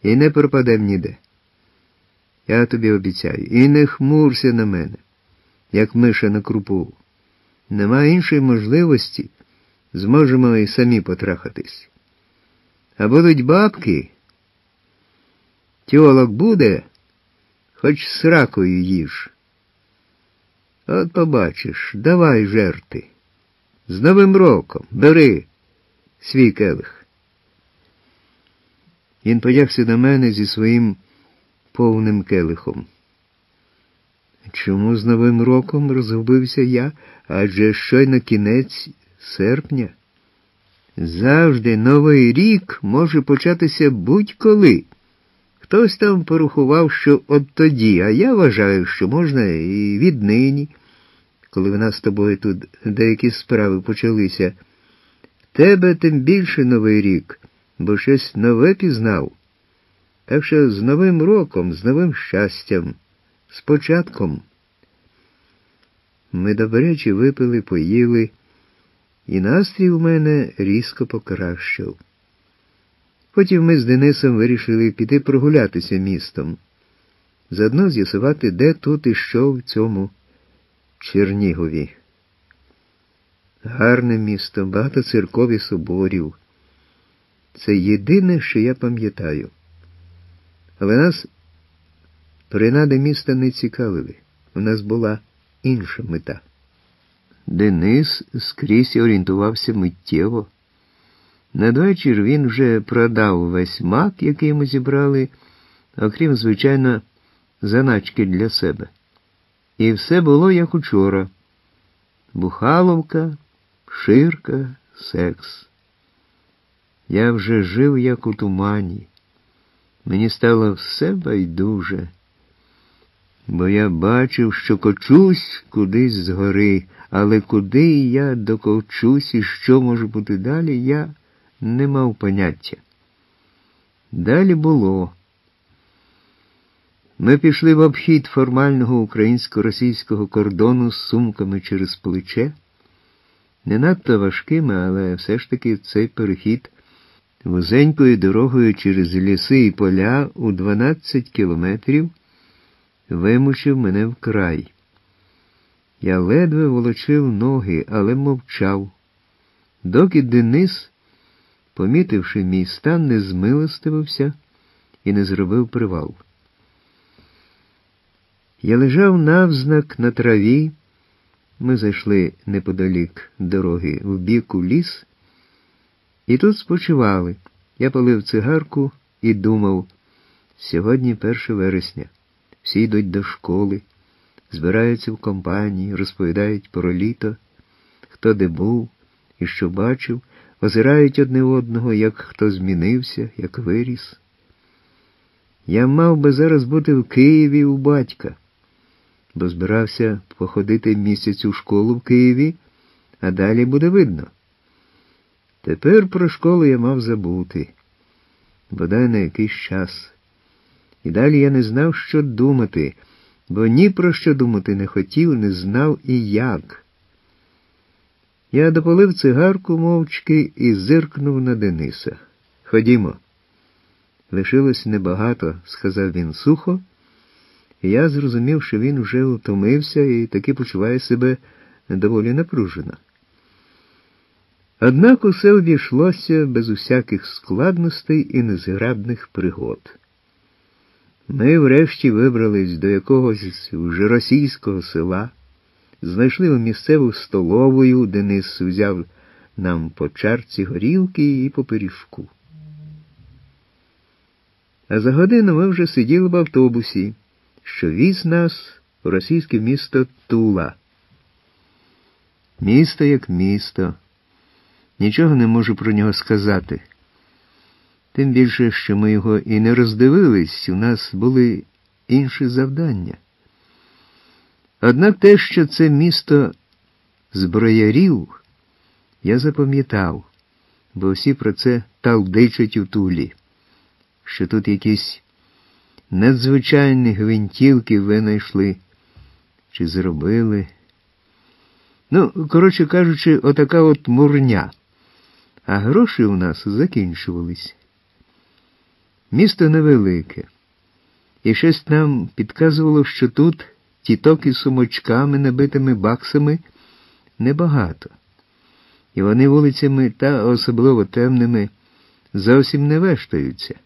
І не пропадем ніде. Я тобі обіцяю. І не хмурся на мене, як миша на крупу. Нема іншої можливості, зможемо і самі потрахатись. А будуть бабки, тьолок буде, хоч сракою їж. От побачиш, давай жерти. З Новим роком, бери свій келих. Він подягся до мене зі своїм повним келихом. Чому з Новим роком, розгубився я, адже щойно кінець серпня. Завжди Новий рік може початися будь-коли. Хтось там порахував, що от тоді, а я вважаю, що можна і віднині, коли в нас з тобою тут деякі справи почалися. Тебе тим більше Новий рік, бо щось нове пізнав. Так що з Новим роком, з новим щастям, з початком. Ми добряче випили, поїли, і настрій у мене різко покращив. Потім ми з Денисом вирішили піти прогулятися містом. Заодно з'ясувати, де тут і що в цьому Чернігові. Гарне місто, багато церков і соборів. Це єдине, що я пам'ятаю. Але нас принади міста не цікавили. У нас була інша мета. Денис скрізь орієнтувався миттєво. Надвечір він вже продав весь мак, який ми зібрали, окрім, звичайно, заначки для себе. І все було, як учора. Бухаловка, ширка, секс. Я вже жив, як у тумані. Мені стало все байдуже, бо я бачив, що кочусь кудись згори, але куди я докочусь і що може бути далі, я не мав поняття. Далі було. Ми пішли в обхід формального українсько-російського кордону з сумками через плече. Не надто важкими, але все ж таки цей перехід вузенькою дорогою через ліси і поля у 12 кілометрів вимучив мене вкрай. Я ледве волочив ноги, але мовчав, доки Денис, помітивши мій стан, не змилостивився і не зробив привал. Я лежав навзнак на траві, ми зайшли неподалік дороги в бік у ліс, і тут спочивали. Я палив цигарку і думав, сьогодні 1 вересня, всі йдуть до школи, збираються в компанії, розповідають про літо, хто де був і що бачив, озирають одне одного, як хто змінився, як виріс. Я мав би зараз бути в Києві у батька, бо збирався походити місяць у школу в Києві, а далі буде видно. Тепер про школу я мав забути, бодай на якийсь час. І далі я не знав, що думати, бо ні про що думати не хотів, не знав і як. Я допалив цигарку мовчки і зиркнув на Дениса. «Ходімо». «Лишилось небагато», – сказав він сухо, і я зрозумів, що він вже утомився і таки почуває себе доволі напружено. Однак усе обійшлося без усяких складностей і незграбних пригод. Ми врешті вибрались до якогось вже російського села, знайшли у місцеву столовую, Денис взяв нам по чарці горілки і по пиріжку. А за годину ми вже сиділи в автобусі, що віз нас у російське місто Тула. Місто як місто. Нічого не можу про нього сказати. Тим більше, що ми його і не роздивились, у нас були інші завдання. Однак те, що це місто зброярів, я запам'ятав, бо всі про це талдичать у Тулі, що тут якісь надзвичайні гвинтівки винайшли чи зробили. Ну, коротше кажучи, отака от мурня. А гроші у нас закінчувались. Місто невелике, і щось нам підказувало, що тут тіток із сумочками, набитими баксами, небагато. І вони вулицями, та особливо темними, зовсім не вештаються.